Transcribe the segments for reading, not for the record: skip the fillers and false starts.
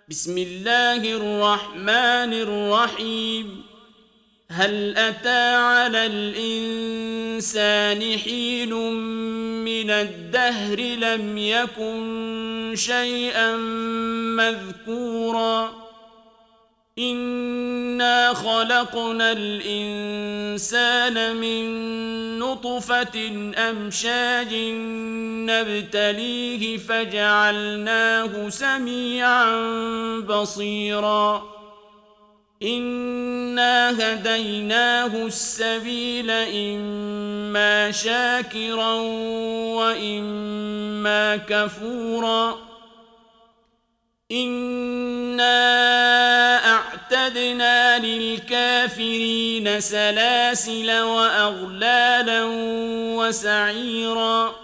بسم الله الرحمن الرحيم. هل أتى على الإنسان حين من الدهر لم يكن شيئا مذكورا إنا خلقنا الإنسان من نطفة أمشاج نبتليه فجعلناه سميعا بصيرا إنا هديناه السبيل إما شاكرا وإما كفورا إنا أعتدنا للكافرين سلاسل وأغلالا وسعيرا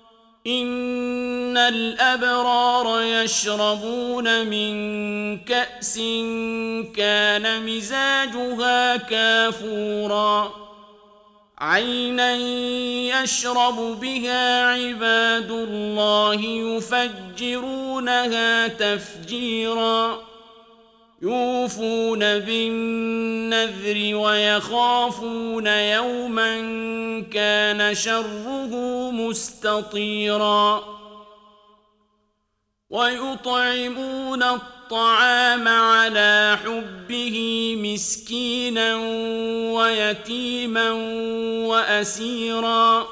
إن الأبرار يشربون من كأس كان مزاجها كافورا عينا يشرب بها عباد الله يفجرونها تفجيرا يوفون بالنذر ويخافون يوما كان شره مستطيرا ويطعمون الطعام على حبه مسكينا ويتيما وأسيرا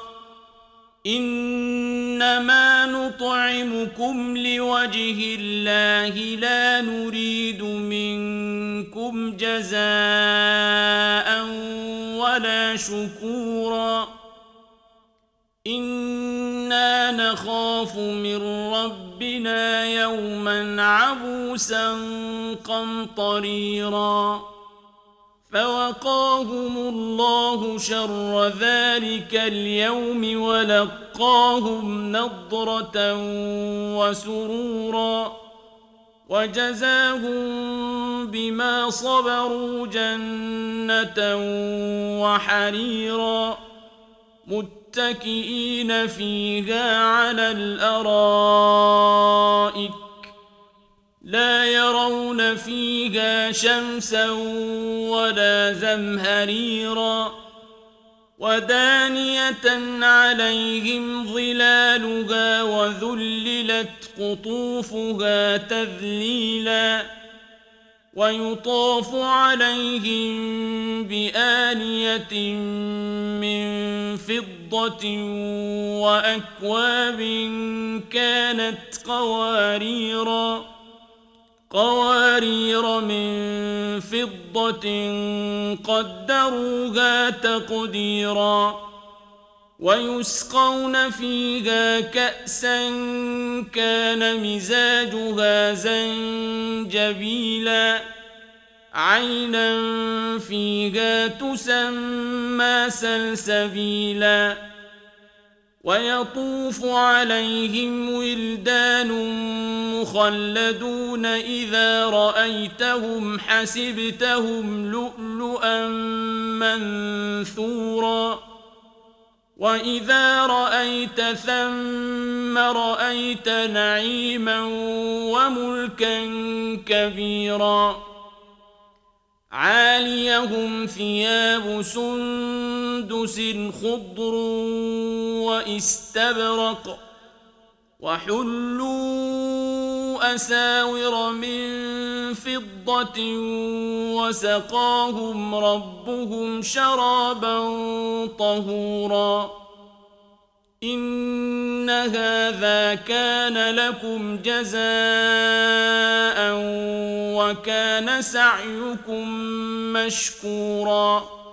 إنما نطعمكم لوجه الله لا نريد منكم جزاء ولا شكورا إنا نخاف من ربنا يوما عبوسا قمطريرا فوقاهم الله شر ذلك اليوم ولقاهم نضرة وسرورا وجزاهم بما صبروا جنة وحريرا متكئين فيها على الأرائك لا يرون فيها شمسا ولا زمهريرا ودانية عليهم ظلالها وذللت قطوفها تذليلا ويطاف عليهم بآنية من فضة وأكواب كانت قوارير من فضة قدروها تقديرا ويسقون فيها كأسا كان مزاجها زنجبيلا عينا فيها تسمى سلسبيلا ويطوف عليهم ولدان مخلدون إذا رأيتهم حسبتهم لؤلؤا منثورا وإذا رأيت ثم رأيت نعيما وملكا كبيرا عاليهم ثياب سندس خضر واستبرق وحلوا أساور من فضة وسقاهم ربهم شرابا طهورا إن هذا كان لكم جزاء وكان سعيكم مشكورا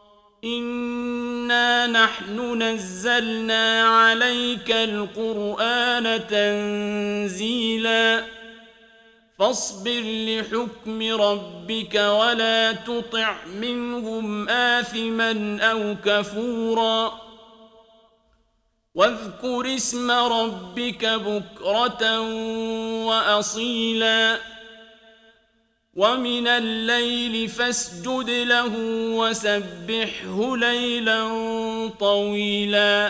إنا نحن نزلنا عليك القرآن تنزيلا فاصبر لحكم ربك ولا تطع منهم آثما أو كفورا واذكر اسم ربك بكرة وأصيلا ومن الليل فاسجد له وسبحه ليلا طويلا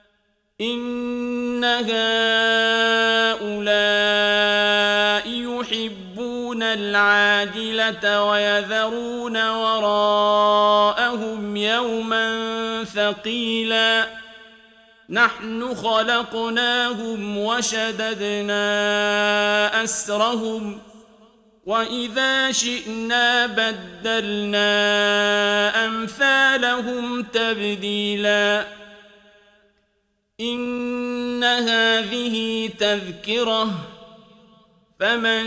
إن هؤلاء يحبون العاجلة ويذرون وراءهم يوما ثقيلا نحن خلقناهم وشددنا أسرهم وإذا شئنا بدلنا أمثالهم تبديلا إن هذه تذكرة فمن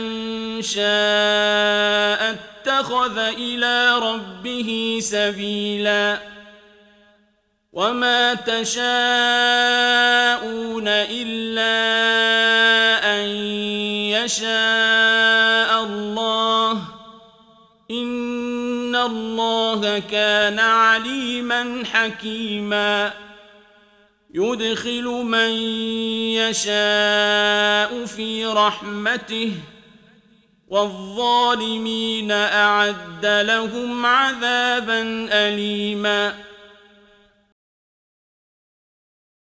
شاء اتخذ إلى ربه سبيلا وما تشاءون إلا أن يشاء الله إن الله كان عليما حكيما يدخل من يشاء في رحمته والظالمين أعد لهم عذابا أليما